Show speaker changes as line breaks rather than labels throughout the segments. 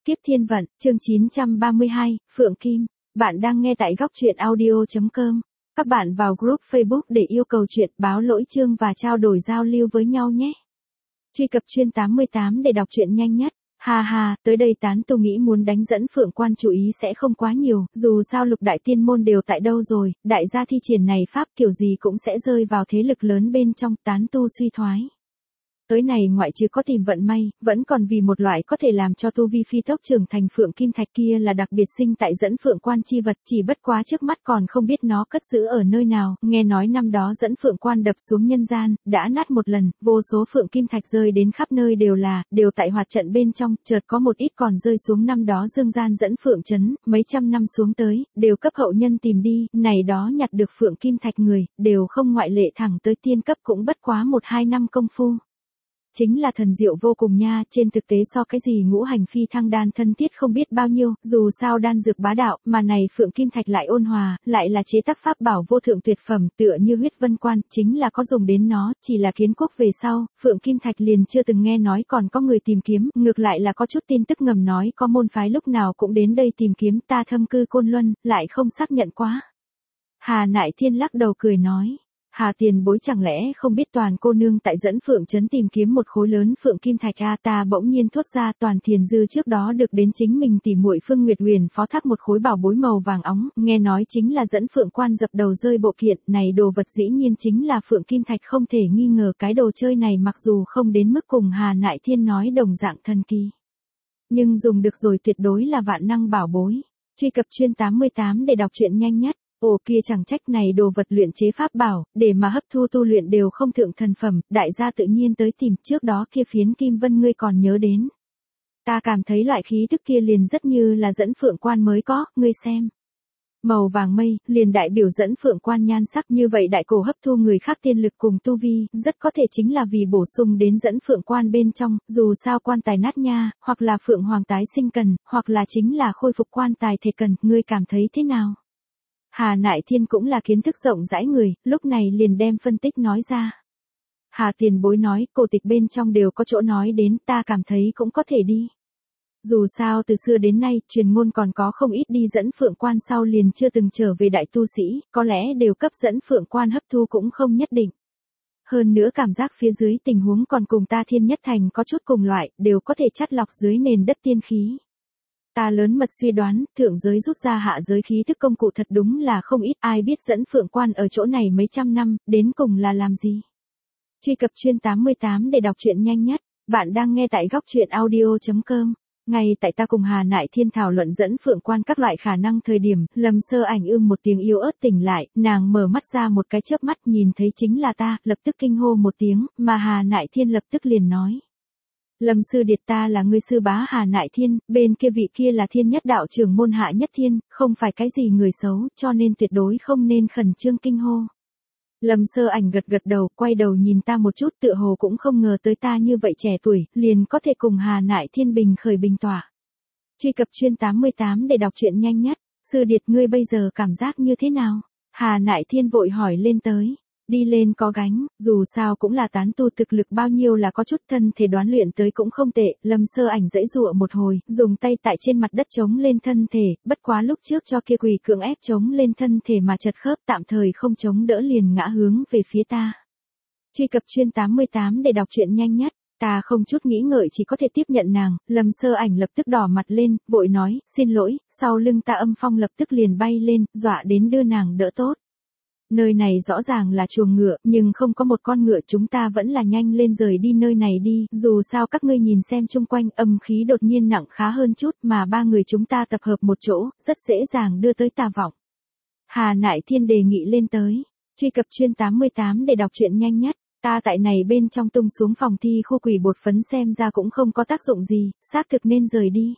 Kiếp thiên vận, chương 932, Phượng Kim. Bạn đang nghe tại góc truyện audio.com. Các bạn vào group Facebook để yêu cầu chuyện, báo lỗi chương và trao đổi giao lưu với nhau nhé. Truy cập chuyên 88 để đọc truyện nhanh nhất. Ha ha, tới đây tán tu nghĩ muốn đánh dẫn Phượng Quan chú ý sẽ không quá nhiều, dù sao lục đại tiên môn đều tại đâu rồi, đại gia thi triển này pháp kiểu gì cũng sẽ rơi vào thế lực lớn bên trong, tán tu suy thoái. Tới này ngoại trừ có tìm vận may, vẫn còn vì một loại có thể làm cho tu vi phi tốc trưởng thành Phượng Kim Thạch kia là đặc biệt sinh tại dẫn Phượng Quan chi vật, chỉ bất quá trước mắt còn không biết nó cất giữ ở nơi nào, nghe nói năm đó dẫn Phượng Quan đập xuống nhân gian, đã nát một lần, vô số Phượng Kim Thạch rơi đến khắp nơi đều tại hoạt trận bên trong, chợt có một ít còn rơi xuống năm đó dương gian dẫn Phượng Trấn, mấy trăm năm xuống tới, đều cấp hậu nhân tìm đi, này đó nhặt được Phượng Kim Thạch người, đều không ngoại lệ thẳng tới tiên cấp cũng bất quá 1-2 năm công phu. Chính là thần diệu vô cùng nha, trên thực tế so cái gì ngũ hành phi thăng đan thân thiết không biết bao nhiêu, dù sao đan dược bá đạo, mà này Phượng Kim Thạch lại ôn hòa, lại là chế tác pháp bảo vô thượng tuyệt phẩm, tựa như huyết vân quan, chính là có dùng đến nó, chỉ là kiến quốc về sau, Phượng Kim Thạch liền chưa từng nghe nói còn có người tìm kiếm, ngược lại là có chút tin tức ngầm nói có môn phái lúc nào cũng đến đây tìm kiếm, ta thâm cư Côn Luân, lại không xác nhận quá. Hà Nại Thiên lắc đầu cười nói. Hà tiền bối chẳng lẽ không biết toàn cô nương tại dẫn Phượng Trấn tìm kiếm một khối lớn Phượng Kim Thạch a, ta bỗng nhiên thốt ra, toàn thiền dư trước đó được đến chính mình tỉ muội Phương Nguyệt Huyền phó thác một khối bảo bối màu vàng óng, nghe nói chính là dẫn Phượng Quan dập đầu rơi bộ kiện, này đồ vật dĩ nhiên chính là Phượng Kim Thạch, không thể nghi ngờ cái đồ chơi này mặc dù không đến mức cùng Hà Nại Thiên nói đồng dạng thần kỳ, nhưng dùng được rồi tuyệt đối là vạn năng bảo bối. Truy cập chuyên 88 để đọc truyện nhanh nhất. Ồ kia chẳng trách này đồ vật luyện chế pháp bảo, để mà hấp thu tu luyện đều không thượng thần phẩm, đại gia tự nhiên tới tìm, trước đó kia phiến kim vân ngươi còn nhớ đến. Ta cảm thấy loại khí tức kia liền rất như là dẫn Phượng Quan mới có, ngươi xem. Màu vàng mây, liền đại biểu dẫn Phượng Quan nhan sắc, như vậy đại cổ hấp thu người khác tiên lực cùng tu vi, rất có thể chính là vì bổ sung đến dẫn Phượng Quan bên trong, dù sao quan tài nát nha, hoặc là Phượng Hoàng tái sinh cần, hoặc là chính là khôi phục quan tài thể cần, ngươi cảm thấy thế nào? Hà Nại Thiên cũng là kiến thức rộng rãi người, lúc này liền đem phân tích nói ra. Hà tiền bối nói, cổ tịch bên trong đều có chỗ nói đến, ta cảm thấy cũng có thể đi. Dù sao từ xưa đến nay, truyền ngôn còn có không ít đi dẫn Phượng Quan sau liền chưa từng trở về đại tu sĩ, có lẽ đều cấp dẫn Phượng Quan hấp thu cũng không nhất định. Hơn nữa cảm giác phía dưới tình huống còn cùng ta Thiên Nhất Thành có chút cùng loại, đều có thể chắt lọc dưới nền đất tiên khí. Ta lớn mật suy đoán, thượng giới rút ra hạ giới khí thức công cụ thật đúng là không ít, ai biết dẫn Phượng Quan ở chỗ này mấy trăm năm, đến cùng là làm gì. Truy cập chuyên 88 để đọc truyện nhanh nhất, bạn đang nghe tại góc truyện audio.com. Ngay tại ta cùng Hà Nại Thiên thảo luận dẫn Phượng Quan các loại khả năng thời điểm, Lâm Sơ Ảnh một tiếng yếu ớt tỉnh lại, nàng mở mắt ra một cái chớp mắt nhìn thấy chính là ta, lập tức kinh hô một tiếng, mà Hà Nại Thiên lập tức liền nói. Lâm sư điệt, ta là ngươi sư bá Hà Nại Thiên, bên kia vị kia là Thiên Nhất đạo trưởng môn Hạ Nhất Thiên, không phải cái gì người xấu, cho nên tuyệt đối không nên khẩn trương kinh hô. Lâm Sơ Ảnh gật gật đầu, quay đầu nhìn ta một chút, tựa hồ cũng không ngờ tới ta như vậy trẻ tuổi, liền có thể cùng Hà Nại Thiên bình khởi bình tỏa. Truy cập chuyên 88 để đọc truyện nhanh nhất. Sư điệt, ngươi bây giờ cảm giác như thế nào? Hà Nại Thiên vội hỏi lên tới. Đi lên có gánh, dù sao cũng là tán tu, thực lực bao nhiêu là có chút, thân thể đoán luyện tới cũng không tệ. Lâm Sơ Ảnh giãy giụa một hồi, dùng tay tại trên mặt đất chống lên thân thể, bất quá lúc trước cho kia quỳ cưỡng ép chống lên thân thể mà chật khớp, tạm thời không chống đỡ liền ngã hướng về phía ta. Truy cập chuyên 88 để đọc truyện nhanh nhất. Ta không chút nghĩ ngợi chỉ có thể tiếp nhận nàng, Lâm Sơ Ảnh lập tức đỏ mặt lên, vội nói, xin lỗi, sau lưng ta âm phong lập tức liền bay lên, dọa đến đưa nàng đỡ tốt. Nơi này rõ ràng là chuồng ngựa, nhưng không có một con ngựa, chúng ta vẫn là nhanh lên rời đi nơi này đi, dù sao các ngươi nhìn xem chung quanh, âm khí đột nhiên nặng khá hơn chút, mà ba người chúng ta tập hợp một chỗ, rất dễ dàng đưa tới tà vọng. Hà Nại Thiên đề nghị lên tới. Truy cập chuyên 88 để đọc truyện nhanh nhất. Ta tại này bên trong tung xuống phòng thi khu quỷ bột phấn xem ra cũng không có tác dụng gì, xác thực nên rời đi.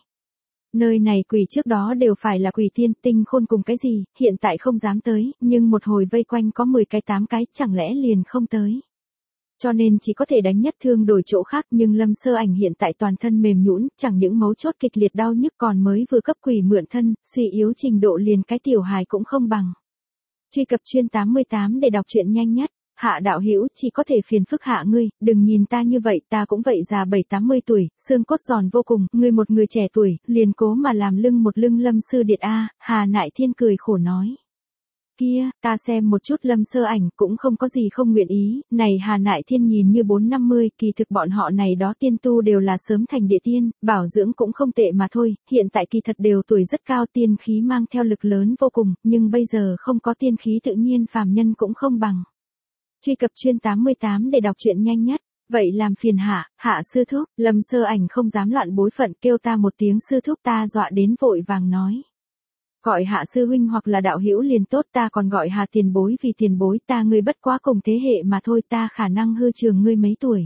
Nơi này quỷ trước đó đều phải là quỷ tiên, tinh khôn cùng cái gì, hiện tại không dám tới, nhưng một hồi vây quanh có 10 cái 8 cái, chẳng lẽ liền không tới. Cho nên chỉ có thể đánh nhất thương đổi chỗ khác, nhưng Lâm Sơ Ảnh hiện tại toàn thân mềm nhũn, chẳng những mấu chốt kịch liệt đau nhức còn mới vừa cấp quỷ mượn thân, suy yếu trình độ liền cái tiểu hài cũng không bằng. Truy cập chuyên 88 để đọc truyện nhanh nhất. Hạ đạo hữu chỉ có thể phiền phức Hạ ngươi, đừng nhìn ta như vậy, ta cũng vậy già 7-80 tuổi, xương cốt giòn vô cùng, ngươi một người trẻ tuổi, liền cố mà làm lưng một lưng Lâm Sư Điệt a. Hà Nại Thiên cười khổ nói. Kia, ta xem một chút Lâm Sơ Ảnh cũng không có gì không nguyện ý, này Hà Nại Thiên nhìn như 4-50, kỳ thực bọn họ này đó tiên tu đều là sớm thành địa tiên, bảo dưỡng cũng không tệ mà thôi, hiện tại kỳ thật đều tuổi rất cao, tiên khí mang theo lực lớn vô cùng, nhưng bây giờ không có tiên khí tự nhiên phàm nhân cũng không bằng. Truy cập chuyên 88 để đọc truyện nhanh nhất. Vậy làm phiền Hạ sư thúc, Lâm Sơ Ảnh không dám loạn bối phận, kêu ta một tiếng sư thúc, ta dọa đến vội vàng nói. Gọi Hạ sư huynh hoặc là đạo hữu liền tốt, ta còn gọi Hà tiền bối, vì tiền bối ta ngươi bất quá cùng thế hệ mà thôi, ta khả năng hư trường ngươi mấy tuổi.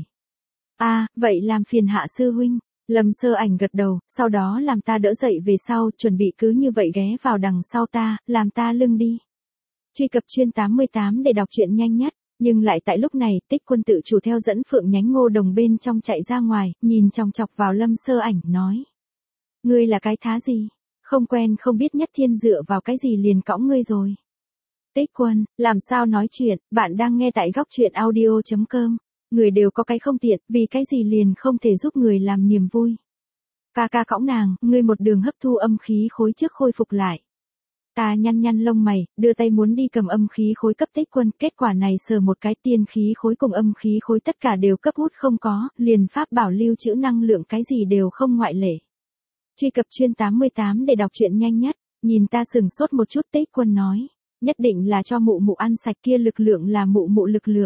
Vậy làm phiền Hạ sư huynh. Lâm Sơ Ảnh gật đầu, sau đó làm ta đỡ dậy về sau, chuẩn bị cứ như vậy ghé vào đằng sau ta, làm ta lưng đi. Truy cập chuyên 88 để đọc truyện nhanh nhất. Nhưng lại tại lúc này, Tích Quân tự chủ theo dẫn Phượng nhánh Ngô Đồng bên trong chạy ra ngoài, nhìn chòng chọc vào Lâm Sơ Ảnh nói. Ngươi là cái thá gì? Không quen không biết Nhất Thiên dựa vào cái gì liền cõng ngươi rồi. Tích Quân, làm sao nói chuyện, bạn đang nghe tại góc truyện audio.com. Người đều có cái không tiện, vì cái gì liền không thể giúp người làm niềm vui. Ca ca cõng nàng, ngươi một đường hấp thu âm khí khối trước khôi phục lại. Ta nhăn lông mày, đưa tay muốn đi cầm âm khí khối cấp Tích Quân, kết quả này sờ một cái tiên khí khối cùng âm khí khối tất cả đều cấp hút không có, liền pháp bảo lưu trữ năng lượng cái gì đều không ngoại lệ. Truy cập chuyên 88 để đọc truyện nhanh nhất, nhìn ta sừng sốt một chút, Tích Quân nói, nhất định là cho mụ mụ ăn sạch, kia lực lượng là mụ mụ lực lượng.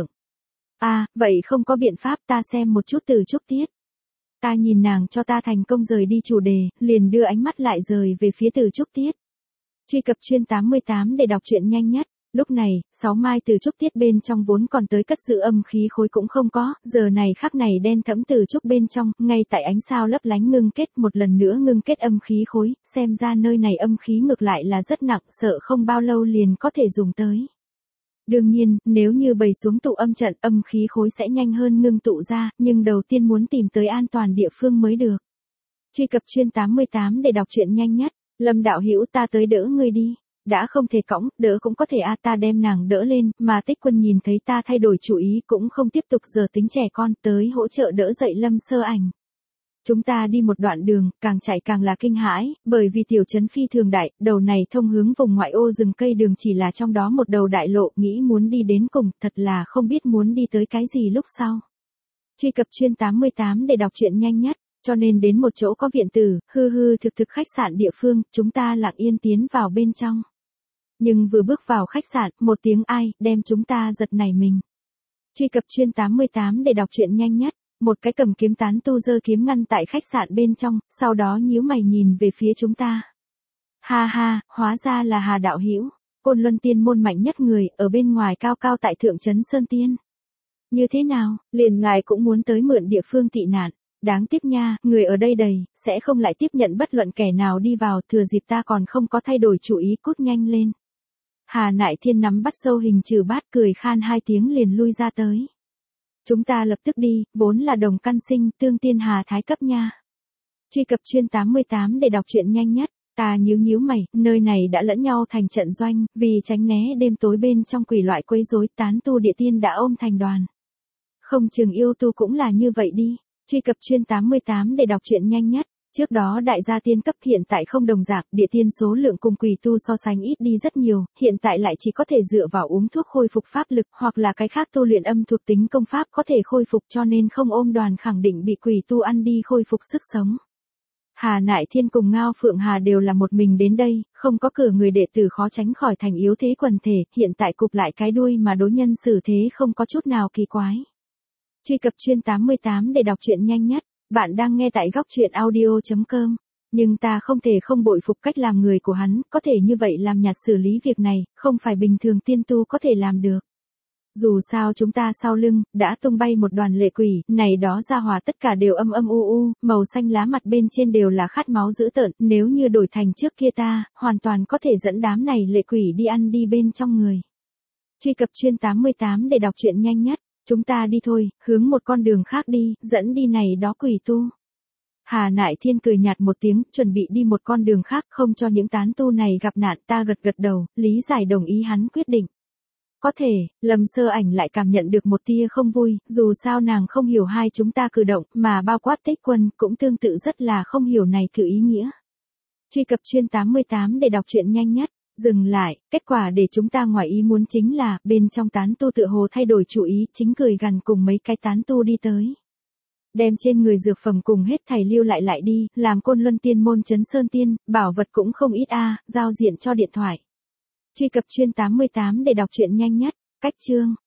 Vậy không có biện pháp, ta xem một chút Từ Trúc Tiết. Ta nhìn nàng cho ta thành công rời đi chủ đề, liền đưa ánh mắt lại rời về phía Từ Trúc Tiết. Truy cập chuyên 88 để đọc truyện nhanh nhất. Lúc này, 6 mai Từ Trúc Tiết bên trong vốn còn tới cất giữ âm khí khối cũng không có, giờ này khắc này đen thẫm Từ Trúc bên trong, ngay tại ánh sao lấp lánh ngưng kết, một lần nữa ngưng kết âm khí khối, xem ra nơi này âm khí ngược lại là rất nặng, sợ không bao lâu liền có thể dùng tới. Đương nhiên, nếu như bày xuống tụ âm trận, âm khí khối sẽ nhanh hơn ngưng tụ ra, nhưng đầu tiên muốn tìm tới an toàn địa phương mới được. Truy cập chuyên 88 để đọc truyện nhanh nhất. Lâm đạo hữu, ta tới đỡ ngươi đi. Đã không thể cõng, đỡ cũng có thể ta đem nàng đỡ lên, mà Tích Quân nhìn thấy ta thay đổi chủ ý cũng không tiếp tục giờ tính trẻ con, tới hỗ trợ đỡ dậy Lâm Sơ Ảnh. Chúng ta đi một đoạn đường, càng chạy càng là kinh hãi, bởi vì tiểu trấn phi thường đại, đầu này thông hướng vùng ngoại ô rừng cây đường chỉ là trong đó một đầu đại lộ, nghĩ muốn đi đến cùng, thật là không biết muốn đi tới cái gì lúc sau. Truy cập chuyên 88 để đọc truyện nhanh nhất. Cho nên đến một chỗ có viện tử, thực khách sạn địa phương, chúng ta lặng yên tiến vào bên trong. Nhưng vừa bước vào khách sạn, một tiếng ai, đem chúng ta giật nảy mình. Truy cập chuyên 88 để đọc truyện nhanh nhất. Một cái cầm kiếm tán tu giơ kiếm ngăn tại khách sạn bên trong, sau đó nhíu mày nhìn về phía chúng ta. Hóa ra là Hà đạo hữu, Côn Luân tiên môn mạnh nhất người, ở bên ngoài cao cao tại thượng trấn Sơn Tiên. Như thế nào, liền ngài cũng muốn tới mượn địa phương tị nạn. Đáng tiếc nha, người ở đây đầy, sẽ không lại tiếp nhận bất luận kẻ nào đi vào, thừa dịp ta còn không có thay đổi chủ ý, cút nhanh lên. Hà Nại Thiên nắm bắt sâu hình trừ bát, cười khan 2 tiếng liền lui ra tới. Chúng ta lập tức đi, vốn là đồng căn sinh, tương tiên hà thái cấp nha. Truy cập chuyên 88 để đọc truyện nhanh nhất. Ta nhíu mày, nơi này đã lẫn nhau thành trận doanh, vì tránh né đêm tối bên trong quỷ loại quấy rối, tán tu địa tiên đã ôm thành đoàn. Không chừng yêu tu cũng là như vậy đi. Truy cập chuyên 88 để đọc truyện nhanh nhất. Trước đó đại gia tiên cấp hiện tại không đồng dạng, địa tiên số lượng cùng quỷ tu so sánh ít đi rất nhiều, hiện tại lại chỉ có thể dựa vào uống thuốc khôi phục pháp lực, hoặc là cái khác tu luyện âm thuộc tính công pháp có thể khôi phục, cho nên không ôm đoàn khẳng định bị quỷ tu ăn đi khôi phục sức sống. Hà Nại Thiên cùng Ngao Phượng Hà đều là một mình đến đây, không có cửa người đệ tử khó tránh khỏi thành yếu thế quần thể, hiện tại cụp lại cái đuôi mà đối nhân xử thế không có chút nào kỳ quái. Truy cập chuyên 88 để đọc truyện nhanh nhất. Bạn đang nghe tại góc truyện audio.com. Nhưng ta không thể không bội phục cách làm người của hắn, có thể như vậy làm nhạt xử lý việc này, không phải bình thường tiên tu có thể làm được. Dù sao chúng ta sau lưng, đã tung bay một đoàn lệ quỷ, này đó ra hòa tất cả đều âm u, màu xanh lá mặt bên trên đều là khát máu dữ tợn, nếu như đổi thành trước kia ta, hoàn toàn có thể dẫn đám này lệ quỷ đi ăn đi bên trong người. Truy cập chuyên 88 để đọc truyện nhanh nhất. Chúng ta đi thôi, hướng một con đường khác đi, dẫn đi này đó quỷ tu. Hà Nại Thiên cười nhạt một tiếng, chuẩn bị đi một con đường khác, không cho những tán tu này gặp nạn, ta gật đầu, lý giải đồng ý hắn quyết định. Có thể, Lâm Sơ Ảnh lại cảm nhận được một tia không vui, dù sao nàng không hiểu hai chúng ta cử động, mà bao quát Tích Quân cũng tương tự rất là không hiểu này cử ý nghĩa. Truy cập chuyên 88 để đọc truyện nhanh nhất. Dừng lại, kết quả để chúng ta ngoài ý muốn chính là, bên trong tán tu tựa hồ thay đổi chủ ý, chính cười gằn cùng mấy cái tán tu đi tới. Đem trên người dược phẩm cùng hết thảy lưu lại đi, làm Côn Luân Tiên môn Trấn Sơn Tiên, bảo vật cũng không ít giao diện cho điện thoại. Truy cập chuyên 88 để đọc truyện nhanh nhất, cách chương.